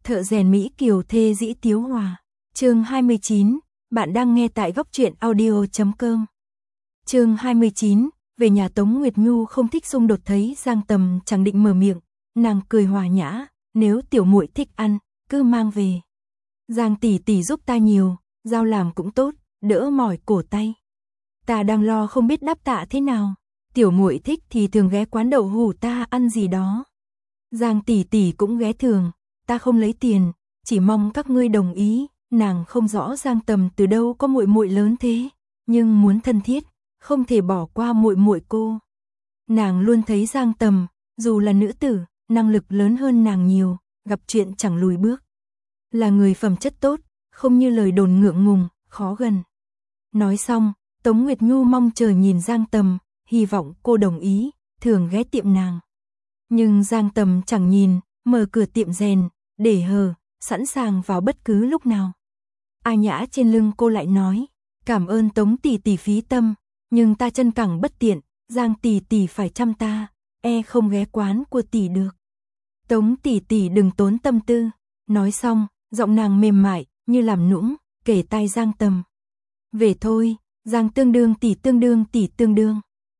Thợ rèn Mỹ Kiều thê dĩ tiếu hòa. Chương 29, bạn đang nghe tại góc truyện audio.com. Chương 29, về nhà Tống Nguyệt Nhu không thích xung đột thấy Giang Tầm chẳng định mở miệng, nàng cười hòa nhã, nếu tiểu muội thích ăn, cứ mang về. Giang tỷ tỷ giúp ta nhiều, giao làm cũng tốt, đỡ mỏi cổ tay. Ta đang lo không biết đáp tạ thế nào, tiểu muội thích thì thường ghé quán đậu hủ ta ăn gì đó. Giang tỷ tỷ cũng ghé thường, ta không lấy tiền, chỉ mong các ngươi đồng ý. Nàng không rõ Giang Tầm từ đâu có muội muội lớn thế, nhưng muốn thân thiết, không thể bỏ qua muội muội cô. Nàng luôn thấy Giang Tầm, dù là nữ tử, năng lực lớn hơn nàng nhiều, gặp chuyện chẳng lùi bước. Là người phẩm chất tốt, không như lời đồn ngượng ngùng, khó gần. Nói xong, Tống Nguyệt Nhu mong chờ nhìn Giang Tầm, hy vọng cô đồng ý, thường ghé tiệm nàng. Nhưng Giang Tầm chẳng nhìn, mở cửa tiệm rèn, để hờ, sẵn sàng vào bất cứ lúc nào. A Nhã trên lưng cô lại nói, cảm ơn Tống tỷ tỷ phí tâm, nhưng ta chân cẳng bất tiện, Giang tỷ tỷ phải chăm ta, không ghé quán của tỷ được. Tống tỷ tỷ đừng tốn tâm tư. Nói xong, giọng nàng mềm mại, như làm nũng, kể tai Giang Tầm. Về thôi, Giang tương đương tỷ tương đương.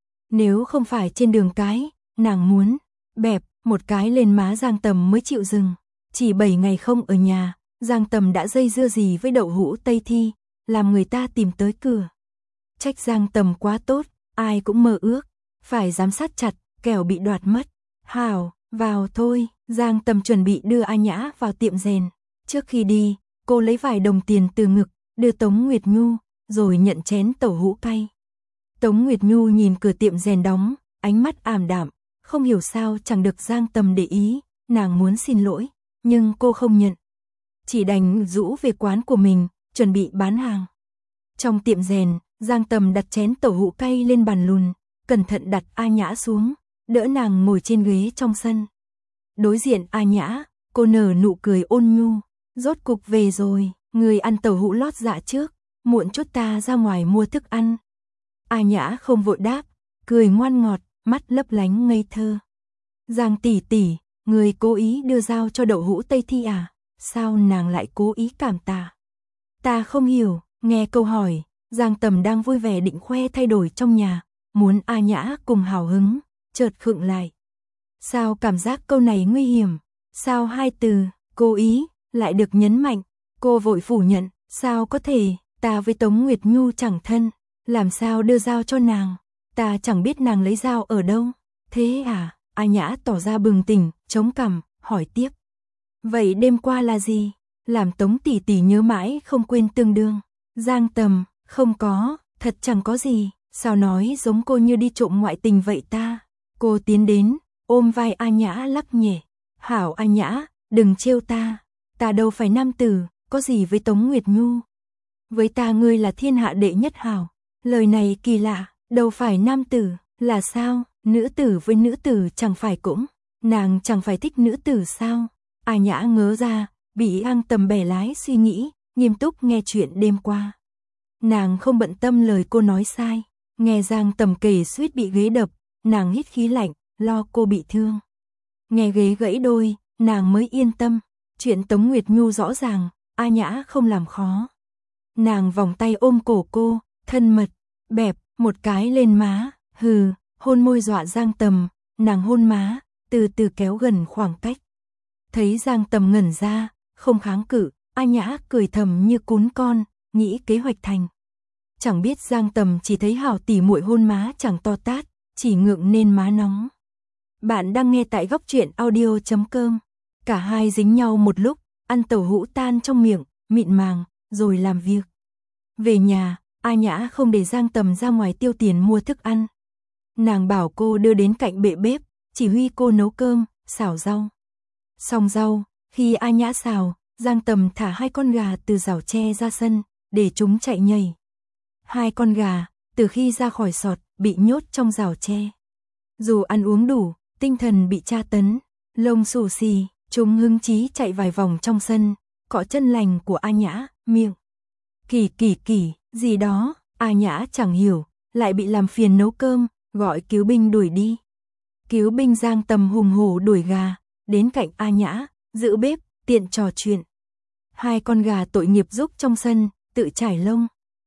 Nếu không phải trên đường cái, nàng muốn bẹp một cái lên má Giang Tầm mới chịu dừng. Chỉ 7 ngày không ở nhà, Giang Tầm đã dây dưa gì với đậu hũ Tây Thi, làm người ta tìm tới cửa. Trách Giang Tầm quá tốt, ai cũng mơ ước, phải giám sát chặt, kẻo bị đoạt mất. Hảo, vào thôi. Giang Tầm chuẩn bị đưa A Nhã vào tiệm rèn. Trước khi đi, cô lấy vài đồng tiền từ ngực, đưa Tống Nguyệt Nhu, rồi nhận chén tàu hũ cay. Tống Nguyệt Nhu nhìn cửa tiệm rèn đóng, ánh mắt ảm đạm, không hiểu sao chẳng được Giang Tầm để ý, nàng muốn xin lỗi, nhưng cô không nhận. Chỉ đành rũ về quán của mình, chuẩn bị bán hàng. Trong tiệm rèn, Giang Tầm đặt chén tàu hũ cay lên bàn lùn, cẩn thận đặt A Nhã xuống, đỡ nàng ngồi trên ghế trong sân. Đối diện A Nhã, cô nở nụ cười ôn nhu, rốt cục về rồi, người ăn tàu hũ lót dạ trước, muộn chút ta ra ngoài mua thức ăn. A Nhã không vội đáp, cười ngoan ngọt, mắt lấp lánh ngây thơ. Giang tỷ tỷ, người cố ý đưa dao cho đậu hũ Tây Thi à? Sao nàng lại cố ý cảm tạ? Ta không hiểu. Nghe câu hỏi, Giang Tầm đang vui vẻ định khoe thay đổi trong nhà, muốn A Nhã cùng hào hứng, chợt khựng lại. Sao cảm giác câu này nguy hiểm? Sao hai từ cố ý lại được nhấn mạnh? Cô vội phủ nhận, sao có thể, ta với Tống Nguyệt Nhu chẳng thân, làm sao đưa dao cho nàng? Ta chẳng biết nàng lấy dao ở đâu. Thế à? A Nhã tỏ ra bừng tỉnh, chống cằm, hỏi tiếp. Vậy đêm qua là gì? Làm Tống tỷ tỷ nhớ mãi không quên tương đương. Giang Tầm, không có, thật chẳng có gì. Sao nói giống cô như đi trộm ngoại tình vậy ta? Cô tiến đến, ôm vai A Nhã lắc nhẹ. Hảo A Nhã, đừng trêu ta. Ta đâu phải nam tử, có gì với Tống Nguyệt Nhu. Với ta ngươi là thiên hạ đệ nhất hảo. Lời này kỳ lạ, đâu phải nam tử, là sao? Nữ tử với nữ tử chẳng phải cũng. Nàng chẳng phải thích nữ tử sao? A Nhã ngớ ra, bị Giang Tầm bẻ lái suy nghĩ, nghiêm túc nghe chuyện đêm qua. Nàng không bận tâm lời cô nói sai, nghe Giang Tầm kể suýt bị ghế đập, nàng hít khí lạnh, lo cô bị thương. Nghe ghế gãy đôi, nàng mới yên tâm, chuyện Tống Nguyệt Nhu rõ ràng, A Nhã không làm khó. Nàng vòng tay ôm cổ cô, thân mật, bẹp một cái lên má, hôn môi dọa Giang Tầm, nàng hôn má, từ từ kéo gần khoảng cách. Thấy Giang Tầm ngẩn ra, không kháng cự, A Nhã cười thầm như cún con, nghĩ kế hoạch thành. Chẳng biết Giang Tầm chỉ thấy hảo tỉ muội hôn má chẳng to tát, chỉ ngượng nên má nóng. Bạn đang nghe tại góc truyện audio.com. Cả hai dính nhau một lúc, ăn tàu hũ tan trong miệng, mịn màng, rồi làm việc. Về nhà, A Nhã không để Giang Tầm ra ngoài tiêu tiền mua thức ăn. Nàng bảo cô đưa đến cạnh bệ bếp, chỉ huy cô nấu cơm, xào rau. Xong rau, khi A Nhã xào, Giang Tầm thả 2 con gà từ rào tre ra sân, để chúng chạy nhảy. 2 con gà, từ khi ra khỏi sọt, bị nhốt trong rào tre. Dù ăn uống đủ, tinh thần bị tra tấn, lông xù xì, chúng hứng chí chạy vài vòng trong sân, cọ chân lành của A Nhã, miệng. Kỳ, gì đó, A Nhã chẳng hiểu, lại bị làm phiền nấu cơm, gọi cứu binh đuổi đi. Cứu binh Giang Tầm hùng hổ đuổi gà, đến cạnh A Nhã, giữ bếp, tiện trò chuyện. Hai con gà tội nghiệp rúc trong sân, tự trải lông.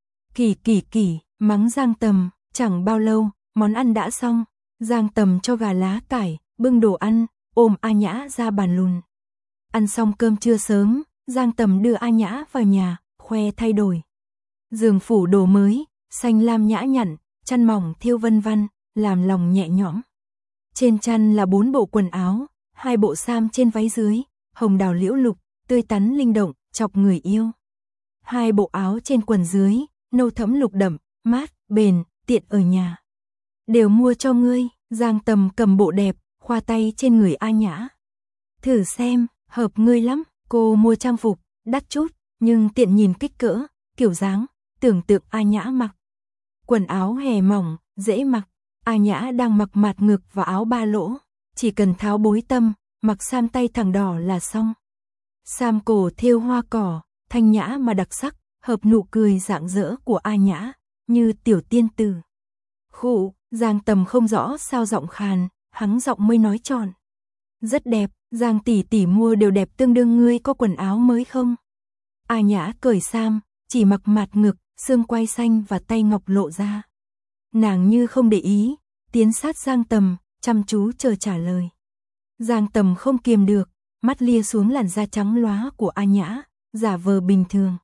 Kỳ, mắng Giang Tầm, chẳng bao lâu, món ăn đã xong. Giang Tầm cho gà lá cải, bưng đồ ăn, ôm A Nhã ra bàn lùn. Ăn xong cơm trưa sớm, Giang Tầm đưa A Nhã vào nhà, khoe thay đổi. Giường phủ đồ mới, xanh lam nhã nhặn, chăn mỏng thêu vân văn, làm lòng nhẹ nhõm. Trên chăn là 4 bộ quần áo, 2 bộ sam trên váy dưới, hồng đào liễu lục, tươi tắn linh động, chọc người yêu. 2 bộ áo trên quần dưới, nâu thẫm lục đậm, mát, bền, tiện ở nhà. Đều mua cho ngươi. Giang Tầm cầm bộ đẹp, khoa tay trên người A Nhã. Thử xem, hợp ngươi lắm. Cô mua trang phục, đắt chút, nhưng tiện nhìn kích cỡ, kiểu dáng, tưởng tượng A Nhã mặc. Quần áo hè mỏng, dễ mặc. A Nhã đang mặc mạt ngực và áo ba lỗ, chỉ cần tháo bối tâm, mặc sam tay thẳng đỏ là xong. Sam cổ thêu hoa cỏ, thanh nhã mà đặc sắc, hợp nụ cười rạng rỡ của A Nhã, như tiểu tiên tử. Khụ, Giang Tầm không rõ sao giọng khàn, hắng giọng mới nói tròn. Rất đẹp, Giang tỷ tỷ mua đều đẹp tương đương, ngươi có quần áo mới không? A Nhã cởi sam, chỉ mặc mạt ngực, xương quai xanh và tay ngọc lộ ra. Nàng như không để ý, tiến sát Giang Tầm, chăm chú chờ trả lời. Giang Tầm không kiềm được, mắt lia xuống làn da trắng lóa của A Nhã, giả vờ bình thường.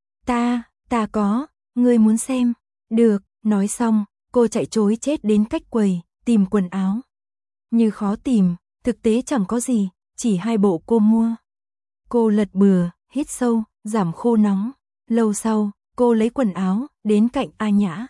Ta có, ngươi muốn xem? Được, nói xong, cô chạy trối chết đến cách quầy, tìm quần áo. Như khó tìm, thực tế chẳng có gì, chỉ 2 bộ cô mua. Cô lật bừa, hít sâu, giảm khô nóng. Lâu sau, cô lấy quần áo, đến cạnh A Nhã.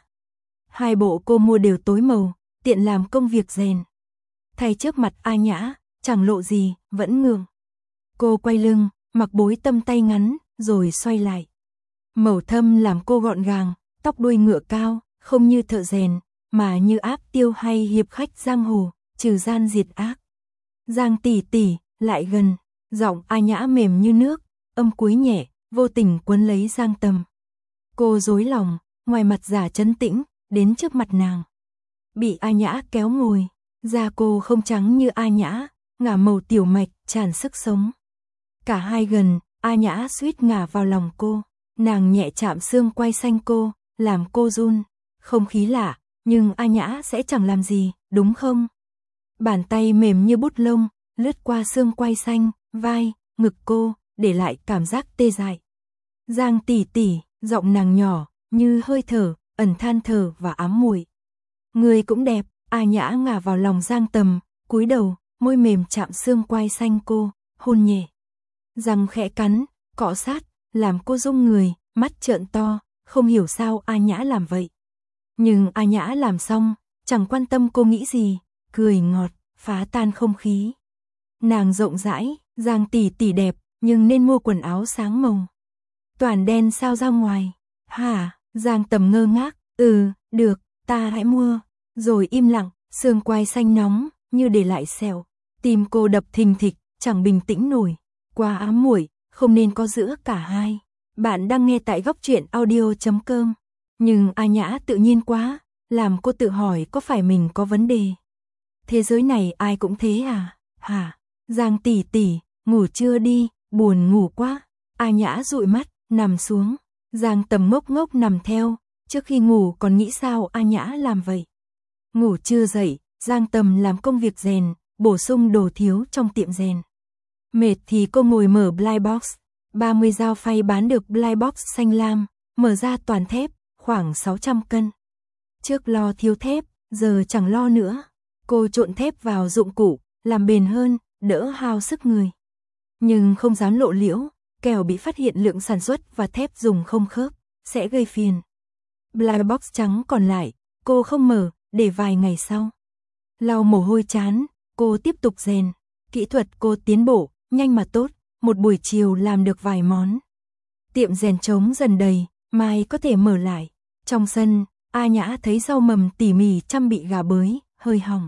2 bộ cô mua đều tối màu, tiện làm công việc rèn. Thay trước mặt A Nhã, chẳng lộ gì, vẫn ngượng. Cô quay lưng, mặc bối tâm tay ngắn, rồi xoay lại. Màu thâm làm cô gọn gàng, tóc đuôi ngựa cao, không như thợ rèn, mà như áp tiêu hay hiệp khách giang hồ, trừ gian diệt ác. Giang tỷ tỷ, lại gần, giọng A Nhã mềm như nước, âm cuối nhẹ, vô tình quấn lấy Giang Tầm. Cô rối lòng, ngoài mặt giả trấn tĩnh, đến trước mặt nàng. Bị A Nhã kéo ngồi, da cô không trắng như A Nhã, ngả màu tiểu mạch, tràn sức sống. Cả hai gần, A Nhã suýt ngả vào lòng cô, nàng nhẹ chạm xương quai xanh cô, làm cô run. Không khí lạ, nhưng A Nhã sẽ chẳng làm gì, đúng không? Bàn tay mềm như bút lông, lướt qua xương quai xanh, vai, ngực cô, để lại cảm giác tê dại. Giang tỷ tỷ, giọng nàng nhỏ, như hơi thở, ẩn than thở và ám muội. Người cũng đẹp. A Nhã ngả vào lòng Giang Tầm, cúi đầu, môi mềm chạm xương quai xanh cô, hôn nhẹ. Răng khẽ cắn, cọ sát, làm cô rung người, mắt trợn to, không hiểu sao A Nhã làm vậy. Nhưng A Nhã làm xong, chẳng quan tâm cô nghĩ gì, cười ngọt, phá tan không khí. Nàng rộng rãi, Giang tỷ tỷ đẹp, nhưng nên mua quần áo sáng màu. Toàn đen sao ra ngoài? Hả? Giang Tầm ngơ ngác, được, ta hãy mua. Rồi im lặng, xương quai xanh nóng, như để lại sẹo. Tim cô đập thình thịch, chẳng bình tĩnh nổi. Quá ám muội, không nên có giữa cả hai. Bạn đang nghe tại góc truyện audio.com. Nhưng A Nhã tự nhiên quá, làm cô tự hỏi có phải mình có vấn đề. Thế giới này ai cũng thế à? Hả? Giang tỷ tỷ, ngủ chưa đi, buồn ngủ quá. A Nhã dụi mắt, nằm xuống. Giang Tầm ngốc ngốc nằm theo, trước khi ngủ còn nghĩ sao A Nhã làm vậy. Ngủ chưa dậy, Giang Tầm làm công việc rèn, bổ sung đồ thiếu trong tiệm rèn. Mệt thì cô ngồi mở blind box, 30 dao phay bán được blind box xanh lam, mở ra toàn thép, khoảng 600 cân. Trước lo thiếu thép, giờ chẳng lo nữa. Cô trộn thép vào dụng cụ, làm bền hơn, đỡ hao sức người. Nhưng không dám lộ liễu, kẻo bị phát hiện lượng sản xuất và thép dùng không khớp, sẽ gây phiền. Blind box trắng còn lại, cô không mở, để vài ngày sau. Lau mồ hôi chán, cô tiếp tục rèn. Kỹ thuật cô tiến bộ, nhanh mà tốt, một buổi chiều làm được vài món. Tiệm rèn trống dần đầy, mai có thể mở lại. Trong sân, A Nhã thấy rau mầm tỉ mỉ chăm bị gà bới, hơi hỏng.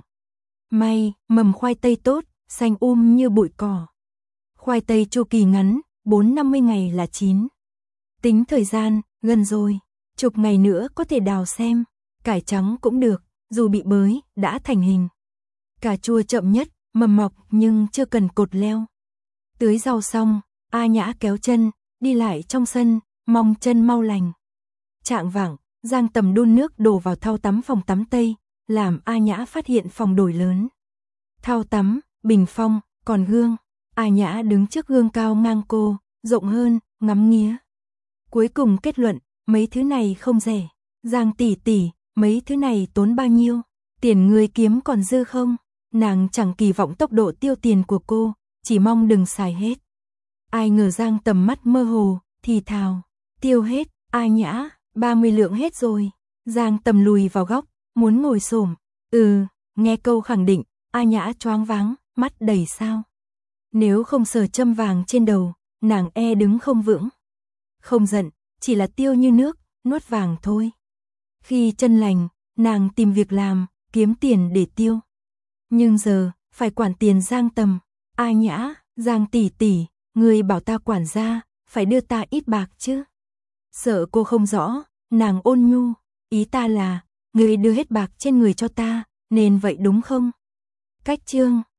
May, mầm khoai tây tốt, xanh như bụi cỏ. Khoai tây chu kỳ ngắn, 4-50 ngày là chín. Tính thời gian, gần rồi, chục ngày nữa có thể đào xem. Cải trắng cũng được, dù bị bới, đã thành hình. Cà chua chậm nhất, mầm mọc nhưng chưa cần cột leo. Tưới rau xong, A Nhã kéo chân, đi lại trong sân, mong chân mau lành. Chạng vạng, Giang Tầm đun nước đổ vào thau tắm phòng tắm Tây, làm A Nhã phát hiện phòng đổi lớn. Thau tắm, bình phong, còn gương. A Nhã đứng trước gương cao ngang cô, rộng hơn, ngắm nghía. Cuối cùng kết luận, mấy thứ này không rẻ. Giang tỷ tỷ, mấy thứ này tốn bao nhiêu? Tiền người kiếm còn dư không? Nàng chẳng kỳ vọng tốc độ tiêu tiền của cô, chỉ mong đừng xài hết. Ai ngờ Giang Tầm mắt mơ hồ, thì thào, tiêu hết. A Nhã, 30 lượng hết rồi. Giang Tầm lùi vào góc, muốn ngồi xổm. Nghe câu khẳng định, A Nhã choáng váng, mắt đầy sao. Nếu không sờ châm vàng trên đầu, nàng đứng không vững. Không giận, chỉ là tiêu như nước, nuốt vàng thôi. Khi chân lành, nàng tìm việc làm, kiếm tiền để tiêu. Nhưng giờ, phải quản tiền Giang Tầm. A Nhã, Giang tỷ tỷ, người bảo ta quản gia, phải đưa ta ít bạc chứ. Sợ cô không rõ, nàng ôn nhu, ý ta là, người đưa hết bạc trên người cho ta, nên vậy đúng không? Cách chương